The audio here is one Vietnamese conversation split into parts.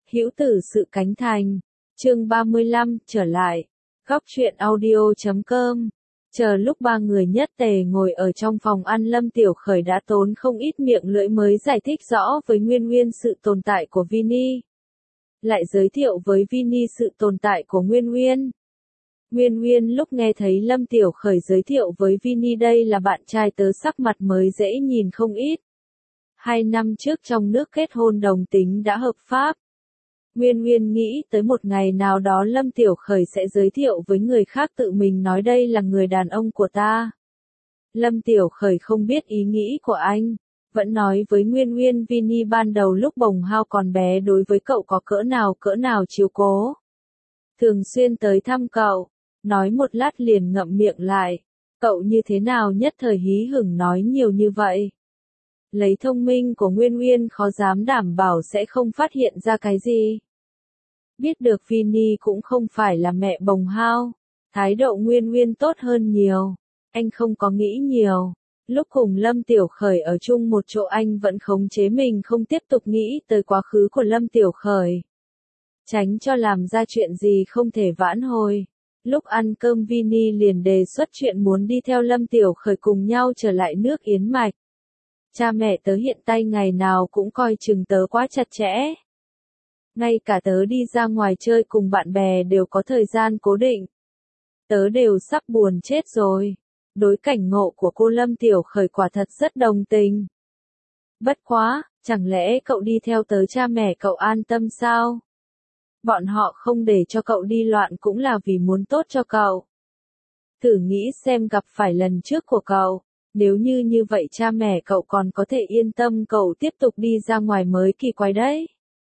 Hữu tử sự cánh thành. Chương 35, trở lại. Góc truyện audio.com. Chờ lúc ba người nhất tề ngồi ở trong phòng ăn, Lâm Tiểu Khởi đã tốn không ít miệng lưỡi mới giải thích rõ với Nguyên Nguyên sự tồn tại của Vini. Lại giới thiệu với Vini sự tồn tại của Nguyên Nguyên. Nguyên Nguyên lúc nghe thấy Lâm Tiểu Khởi giới thiệu với Vini đây là bạn trai tớ, sắc mặt mới dễ nhìn không ít. 2 năm trước trong nước kết hôn đồng tính đã hợp pháp. Nguyên Nguyên nghĩ tới một ngày nào đó Lâm Tiểu Khởi sẽ giới thiệu với người khác tự mình nói đây là người đàn ông của ta. Lâm Tiểu Khởi không biết ý nghĩ của anh, vẫn nói với Nguyên Nguyên Vini ban đầu lúc Bồng Hao còn bé đối với cậu có cỡ nào chiếu cố. Thường xuyên tới thăm cậu, nói một lát liền ngậm miệng lại, cậu như thế nào nhất thời hí hửng nói nhiều như vậy. Lấy thông minh của Nguyên Nguyên khó dám đảm bảo sẽ không phát hiện ra cái gì. Biết được Vini cũng không phải là mẹ Bồng Hao, thái độ Nguyên Nguyên tốt hơn nhiều. Anh không có nghĩ nhiều. Lúc cùng Lâm Tiểu Khởi ở chung một chỗ anh vẫn khống chế mình không tiếp tục nghĩ tới quá khứ của Lâm Tiểu Khởi. Tránh cho làm ra chuyện gì không thể vãn hồi. Lúc ăn cơm Vini liền đề xuất chuyện muốn đi theo Lâm Tiểu Khởi cùng nhau trở lại nước Yến Mạch. Cha mẹ tớ hiện tại ngày nào cũng coi chừng tớ quá chặt chẽ. Ngay cả tớ đi ra ngoài chơi cùng bạn bè đều có thời gian cố định. Tớ đều sắp buồn chết rồi. Đối cảnh ngộ của cô Lâm Tiểu Khởi quả thật rất đồng tình. Bất quá, chẳng lẽ cậu đi theo tớ cha mẹ cậu an tâm sao? Bọn họ không để cho cậu đi loạn cũng là vì muốn tốt cho cậu. Thử nghĩ xem gặp phải lần trước của cậu, nếu như vậy cha mẹ cậu còn có thể yên tâm cậu tiếp tục đi ra ngoài mới kỳ quái đấy.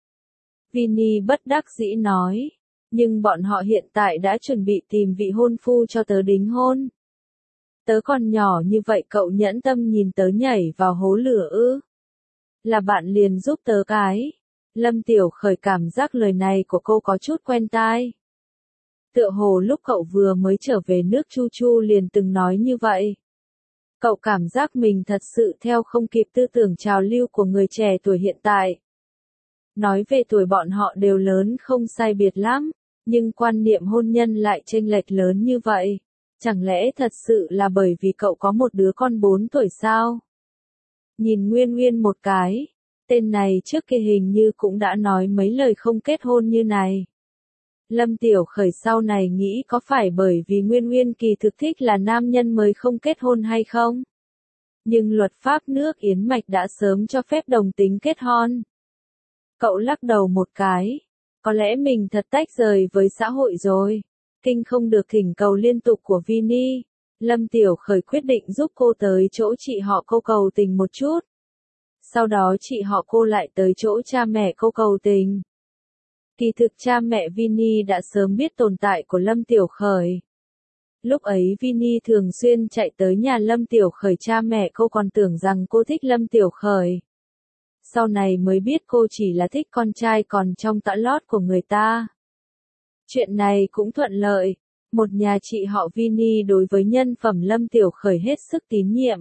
Vini bất đắc dĩ nói, nhưng bọn họ hiện tại đã chuẩn bị tìm vị hôn phu cho tớ đính hôn. Tớ còn nhỏ như vậy cậu nhẫn tâm nhìn tớ nhảy vào hố lửa ư? Là bạn liền giúp tớ cái. Lâm Tiểu Khởi cảm giác lời này của cô có chút quen tai. Tựa hồ lúc cậu vừa mới trở về nước Chu Chu liền từng nói như vậy. Cậu cảm giác mình thật sự theo không kịp tư tưởng trào lưu của người trẻ tuổi hiện tại. Nói về tuổi bọn họ đều lớn không sai biệt lắm, nhưng quan niệm hôn nhân lại chênh lệch lớn như vậy. Chẳng lẽ thật sự là bởi vì cậu có một đứa con 4 tuổi sao? Nhìn Nguyên Nguyên một cái, tên này trước kia hình như cũng đã nói mấy lời không kết hôn như này. Lâm Tiểu Khởi sau này nghĩ có phải bởi vì Nguyên Nguyên kỳ thực thích là nam nhân mới không kết hôn hay không? Nhưng luật pháp nước Yến Mạch đã sớm cho phép đồng tính kết hôn. Cậu lắc đầu một cái, có lẽ mình thật tách rời với xã hội rồi. Kinh không được thỉnh cầu liên tục của Vini. Lâm Tiểu Khởi quyết định giúp cô tới chỗ chị họ cô cầu tình một chút. Sau đó chị họ cô lại tới chỗ cha mẹ cô cầu tình. Kỳ thực cha mẹ Vini đã sớm biết tồn tại của Lâm Tiểu Khởi. Lúc ấy Vini thường xuyên chạy tới nhà Lâm Tiểu Khởi, cha mẹ cô còn tưởng rằng cô thích Lâm Tiểu Khởi. Sau này mới biết cô chỉ là thích con trai còn trong tã lót của người ta. Chuyện này cũng thuận lợi, một nhà chị họ Vini đối với nhân phẩm Lâm Tiểu Khởi hết sức tín nhiệm.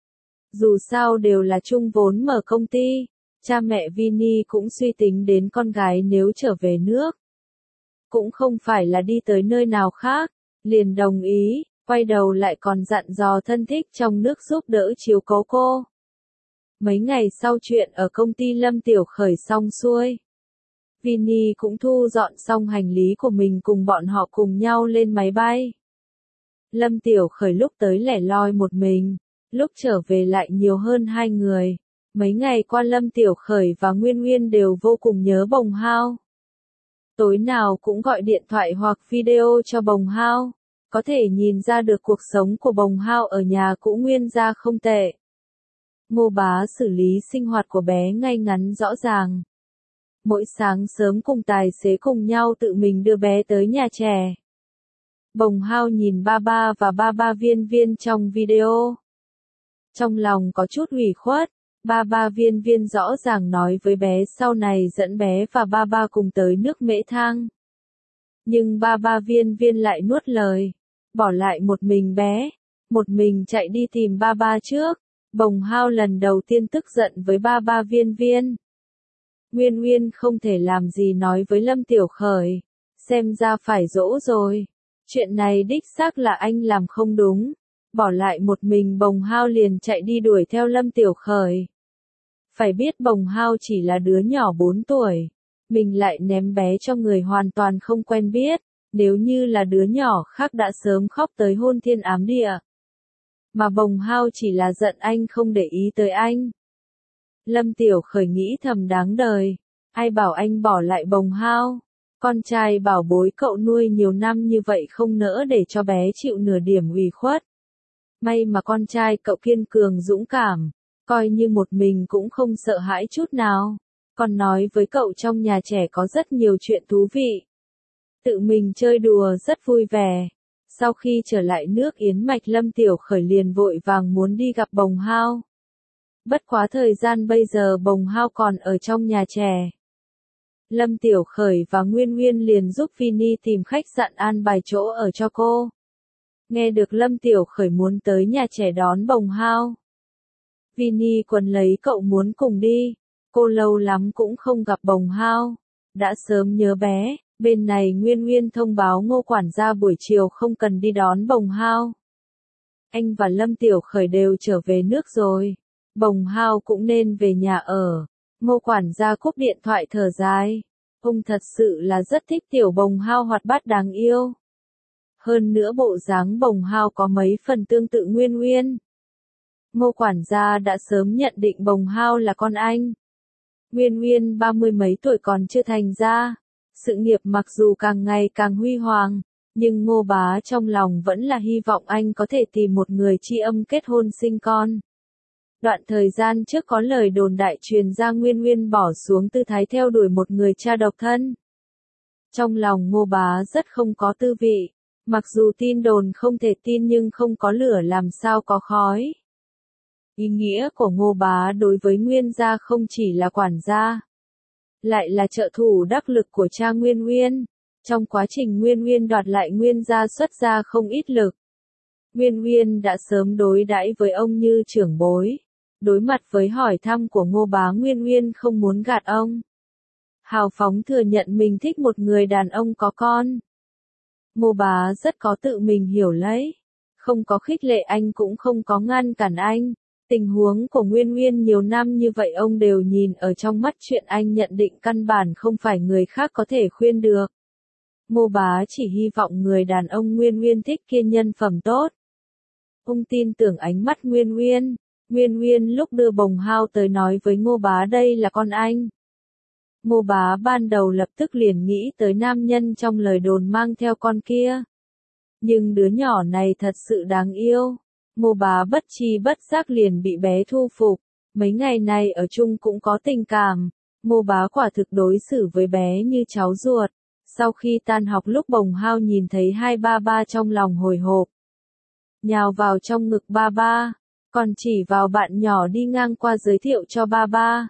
Dù sao đều là chung vốn mở công ty, cha mẹ Vini cũng suy tính đến con gái nếu trở về nước. Cũng không phải là đi tới nơi nào khác, liền đồng ý, quay đầu lại còn dặn dò thân thích trong nước giúp đỡ chiếu cố cô. Mấy ngày sau chuyện ở công ty Lâm Tiểu Khởi xong xuôi. Vini cũng thu dọn xong hành lý của mình cùng bọn họ cùng nhau lên máy bay. Lâm Tiểu Khởi lúc tới lẻ loi một mình, lúc trở về lại nhiều hơn 2 người. Mấy ngày qua Lâm Tiểu Khởi và Nguyên Nguyên đều vô cùng nhớ Bồng Hao. Tối nào cũng gọi điện thoại hoặc video cho Bồng Hao, có thể nhìn ra được cuộc sống của Bồng Hao ở nhà cũ Nguyên gia không tệ. Ngô Bá xử lý sinh hoạt của bé ngay ngắn rõ ràng. Mỗi sáng sớm cùng tài xế cùng nhau tự mình đưa bé tới nhà trẻ. Bồng Hao nhìn ba ba và ba ba Viên Viên trong video. Trong lòng có chút ủy khuất, ba ba Viên Viên rõ ràng nói với bé sau này dẫn bé và ba ba cùng tới nước Mễ Thang. Nhưng ba ba Viên Viên lại nuốt lời, bỏ lại một mình bé, một mình chạy đi tìm ba ba trước. Bồng Hao lần đầu tiên tức giận với ba ba Viên Viên. Nguyên Nguyên không thể làm gì nói với Lâm Tiểu Khởi. Xem ra phải dỗ rồi. Chuyện này đích xác là anh làm không đúng. Bỏ lại một mình Bồng Hao liền chạy đi đuổi theo Lâm Tiểu Khởi. Phải biết Bồng Hao chỉ là đứa nhỏ 4 tuổi. Mình lại ném bé cho người hoàn toàn không quen biết. Nếu như là đứa nhỏ khác đã sớm khóc tới hôn thiên ám địa. Mà Bồng Hao chỉ là giận anh không để ý tới anh. Lâm Tiểu Khởi nghĩ thầm đáng đời. Ai bảo anh bỏ lại Bồng Hao. Con trai bảo bối cậu nuôi nhiều năm như vậy không nỡ để cho bé chịu nửa điểm ủy khuất. May mà con trai cậu kiên cường dũng cảm. Coi như một mình cũng không sợ hãi chút nào. Còn nói với cậu trong nhà trẻ có rất nhiều chuyện thú vị. Tự mình chơi đùa rất vui vẻ. Sau khi trở lại nước Yến Mạch Lâm Tiểu Khởi liền vội vàng muốn đi gặp Bồng Hao. Bất quá thời gian bây giờ Bồng Hao còn ở trong nhà trẻ. Lâm Tiểu Khởi và Nguyên Nguyên liền giúp Vini tìm khách sạn an bài chỗ ở cho cô. Nghe được Lâm Tiểu Khởi muốn tới nhà trẻ đón Bồng Hao. Vini quấn lấy cậu muốn cùng đi. Cô lâu lắm cũng không gặp Bồng Hao. Đã sớm nhớ bé. Bên này Nguyên Nguyên thông báo Ngô quản gia buổi chiều không cần đi đón Bồng Hao. Anh và Lâm Tiểu Khởi đều trở về nước rồi. Bồng Hao cũng nên về nhà ở. Ngô quản gia cúp điện thoại thở dài. Ông thật sự là rất thích tiểu Bồng Hao hoạt bát đáng yêu. Hơn nữa bộ dáng Bồng Hao có mấy phần tương tự Nguyên Nguyên. Ngô quản gia đã sớm nhận định Bồng Hao là con anh. Nguyên Nguyên 30 mấy tuổi còn chưa thành ra. Sự nghiệp mặc dù càng ngày càng huy hoàng, nhưng Ngô bá trong lòng vẫn là hy vọng anh có thể tìm một người tri âm kết hôn sinh con. Đoạn thời gian trước có lời đồn đại truyền ra Nguyên Nguyên bỏ xuống tư thái theo đuổi một người cha độc thân. Trong lòng Ngô bá rất không có tư vị, mặc dù tin đồn không thể tin nhưng không có lửa làm sao có khói. Ý nghĩa của Ngô bá đối với Nguyên gia không chỉ là quản gia, lại là trợ thủ đắc lực của cha Nguyên Nguyên. Trong quá trình Nguyên Nguyên đoạt lại Nguyên gia xuất ra không ít lực. Nguyên Nguyên đã sớm đối đãi với ông như trưởng bối. Đối mặt với hỏi thăm của Ngô bá Nguyên Nguyên không muốn gạt ông. Hào phóng thừa nhận mình thích một người đàn ông có con. Ngô bá rất có tự mình hiểu lấy. Không có khích lệ anh cũng không có ngăn cản anh. Tình huống của Nguyên Nguyên nhiều năm như vậy ông đều nhìn ở trong mắt, chuyện anh nhận định căn bản không phải người khác có thể khuyên được. Ngô bá chỉ hy vọng người đàn ông Nguyên Nguyên thích kia nhân phẩm tốt. Ông tin tưởng ánh mắt Nguyên Nguyên. Nguyên Nguyên lúc đưa Bồng Hao tới nói với Ngô bá đây là con anh. Ngô bá ban đầu lập tức liền nghĩ tới nam nhân trong lời đồn mang theo con kia. Nhưng đứa nhỏ này thật sự đáng yêu. Ngô bá bất chi bất giác liền bị bé thu phục. Mấy ngày này ở chung cũng có tình cảm. Ngô bá quả thực đối xử với bé như cháu ruột. Sau khi tan học lúc Bồng Hao nhìn thấy hai ba ba trong lòng hồi hộp. Nhào vào trong ngực ba ba. Còn chỉ vào bạn nhỏ đi ngang qua giới thiệu cho ba ba.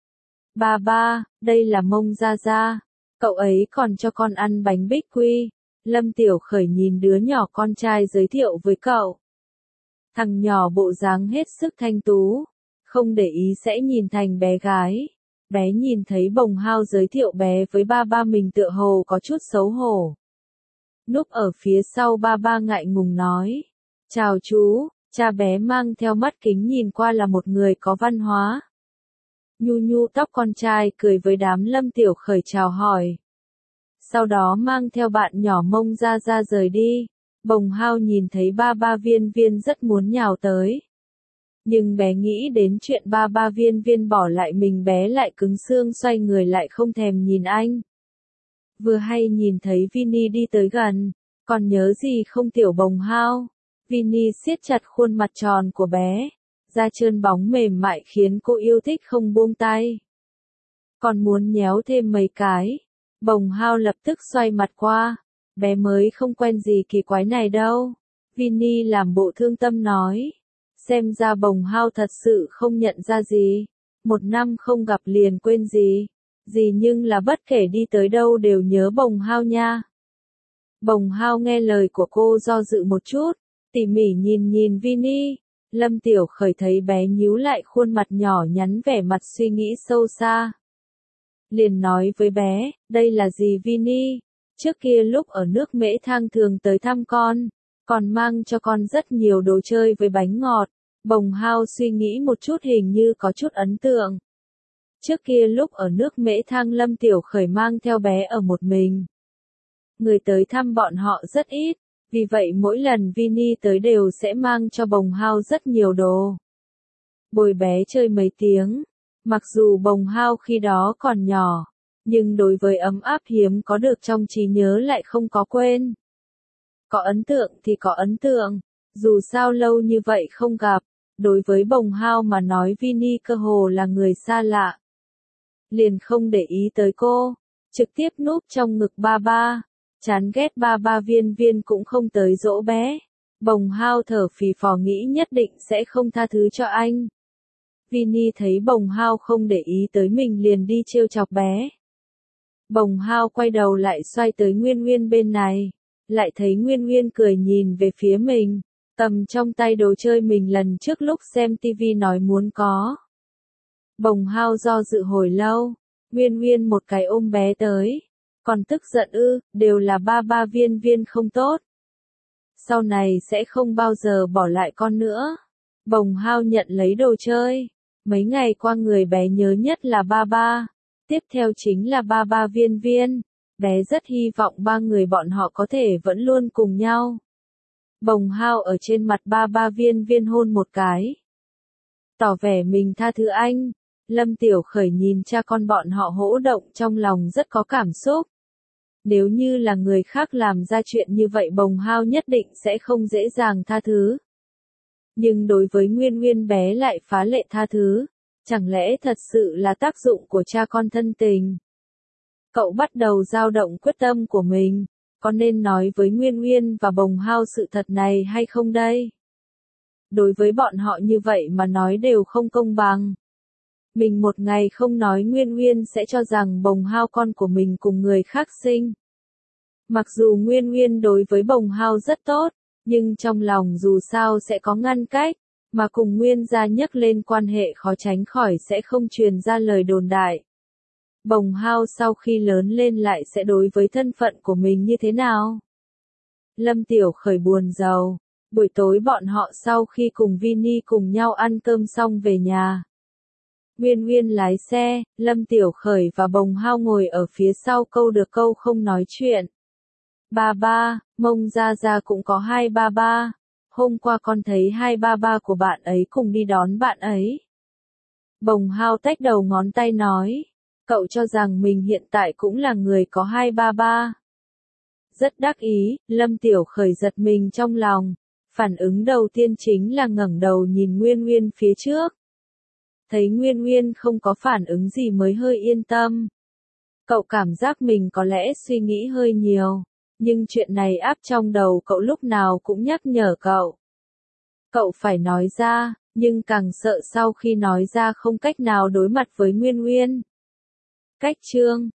Ba ba, đây là Mông Gia Gia. Cậu ấy còn cho con ăn bánh bích quy. Lâm Tiểu Khởi nhìn đứa nhỏ con trai giới thiệu với cậu. Thằng nhỏ bộ dáng hết sức thanh tú. Không để ý sẽ nhìn thành bé gái. Bé nhìn thấy Bồng Hao giới thiệu bé với ba ba mình tựa hồ có chút xấu hổ. Núp ở phía sau ba ba ngại ngùng nói. Chào chú. Cha bé mang theo mắt kính nhìn qua là một người có văn hóa. Nhu nhu tóc con trai cười với đám Lâm Tiểu Khởi chào hỏi. Sau đó mang theo bạn nhỏ Mông Gia Gia rời đi. Bồng Hao nhìn thấy ba ba Viên Viên rất muốn nhào tới. Nhưng bé nghĩ đến chuyện ba ba Viên Viên bỏ lại mình, bé lại cứng xương xoay người lại không thèm nhìn anh. Vừa hay nhìn thấy Vini đi tới gần. Còn nhớ gì không tiểu Bồng Hao? Vini siết chặt khuôn mặt tròn của bé. Da trơn bóng mềm mại khiến cô yêu thích không buông tay. Còn muốn nhéo thêm mấy cái. Bồng Hao lập tức xoay mặt qua. Bé mới không quen gì kỳ quái này đâu. Vini làm bộ thương tâm nói. Xem ra Bồng Hao thật sự không nhận ra gì. Một năm không gặp liền quên gì. Gì nhưng là bất kể đi tới đâu đều nhớ Bồng Hao nha. Bồng Hao nghe lời của cô do dự một chút. Tỉ mỉ nhìn Vini. Lâm Tiểu Khởi thấy bé nhíu lại khuôn mặt nhỏ nhắn vẻ mặt suy nghĩ sâu xa. liền nói với bé, đây là gì Vini? Trước kia lúc ở nước Mễ Thang thường tới thăm con, còn mang cho con rất nhiều đồ chơi với bánh ngọt. Bồng Hao suy nghĩ một chút hình như có chút ấn tượng. Trước kia lúc ở nước Mễ Thang Lâm Tiểu Khởi mang theo bé ở một mình. Người tới thăm bọn họ rất ít, vì vậy mỗi lần Vini tới đều sẽ mang cho Bồng Hao rất nhiều đồ. Bồi bé chơi mấy tiếng, mặc dù Bồng Hao khi đó còn nhỏ, nhưng đối với ấm áp hiếm có được trong trí nhớ lại không có quên. Có ấn tượng thì có ấn tượng, dù sao lâu như vậy không gặp, đối với Bồng Hao mà nói Vini cơ hồ là người xa lạ. Liền không để ý tới cô, trực tiếp núp trong ngực ba ba, chán ghét ba ba Viên Viên cũng không tới dỗ bé. Bồng Hao thở phì phò nghĩ nhất định sẽ không tha thứ cho anh. Vini thấy Bồng Hao không để ý tới mình liền đi trêu chọc bé. Bồng Hao quay đầu lại xoay tới Nguyên Nguyên bên này, lại thấy Nguyên Nguyên cười nhìn về phía mình, cầm trong tay đồ chơi mình lần trước lúc xem tivi nói muốn có. Bồng Hao do dự hồi lâu, Nguyên Nguyên một cái ôm bé tới, còn tức giận đều là ba ba Viên Viên không tốt. Sau này sẽ không bao giờ bỏ lại con nữa. Bồng Hao nhận lấy đồ chơi, mấy ngày qua người bé nhớ nhất là ba ba, tiếp theo chính là ba ba Viên Viên, bé rất hy vọng ba người bọn họ có thể vẫn luôn cùng nhau. Bồng Hao ở trên mặt ba ba Viên Viên hôn một cái, tỏ vẻ mình tha thứ anh. Lâm Tiểu Khởi nhìn cha con bọn họ hỗ động trong lòng rất có cảm xúc. Nếu như là người khác làm ra chuyện như vậy Bồng Hao nhất định sẽ không dễ dàng tha thứ. Nhưng đối với Nguyên Nguyên bé lại phá lệ tha thứ, chẳng lẽ thật sự là tác dụng của cha con thân tình. Cậu bắt đầu dao động quyết tâm của mình, có nên nói với Nguyên Nguyên và Bồng Hao sự thật này hay không đây? Đối với bọn họ như vậy mà nói đều không công bằng. Mình một ngày không nói Nguyên Nguyên sẽ cho rằng Bồng Hao con của mình cùng người khác sinh. Mặc dù Nguyên Nguyên đối với Bồng Hao rất tốt, nhưng trong lòng dù sao sẽ có ngăn cách, mà cùng Nguyên gia nhắc lên quan hệ khó tránh khỏi sẽ không truyền ra lời đồn đại. Bồng Hao sau khi lớn lên lại sẽ đối với thân phận của mình như thế nào? Lâm Tiểu Khởi buồn rầu, buổi tối bọn họ sau khi cùng Vini cùng nhau ăn cơm xong về nhà. Nguyên Nguyên lái xe, Lâm Tiểu Khởi và Bồng Hao ngồi ở phía sau câu được câu không nói chuyện. Ba ba, Mông Gia Gia cũng có hai ba ba. Hôm qua con thấy hai ba ba của bạn ấy cùng đi đón bạn ấy. Bồng Hao tách đầu ngón tay nói, cậu cho rằng mình hiện tại cũng là người có hai ba ba. Rất đắc ý, Lâm Tiểu Khởi giật mình trong lòng. Phản ứng đầu tiên chính là ngẩng đầu nhìn Nguyên Nguyên phía trước. Thấy Nguyên Nguyên không có phản ứng gì mới hơi yên tâm. Cậu cảm giác mình có lẽ suy nghĩ hơi nhiều, nhưng chuyện này áp trong đầu cậu lúc nào cũng nhắc nhở cậu. Cậu phải nói ra, nhưng càng sợ sau khi nói ra không cách nào đối mặt với Nguyên Nguyên. Cách chương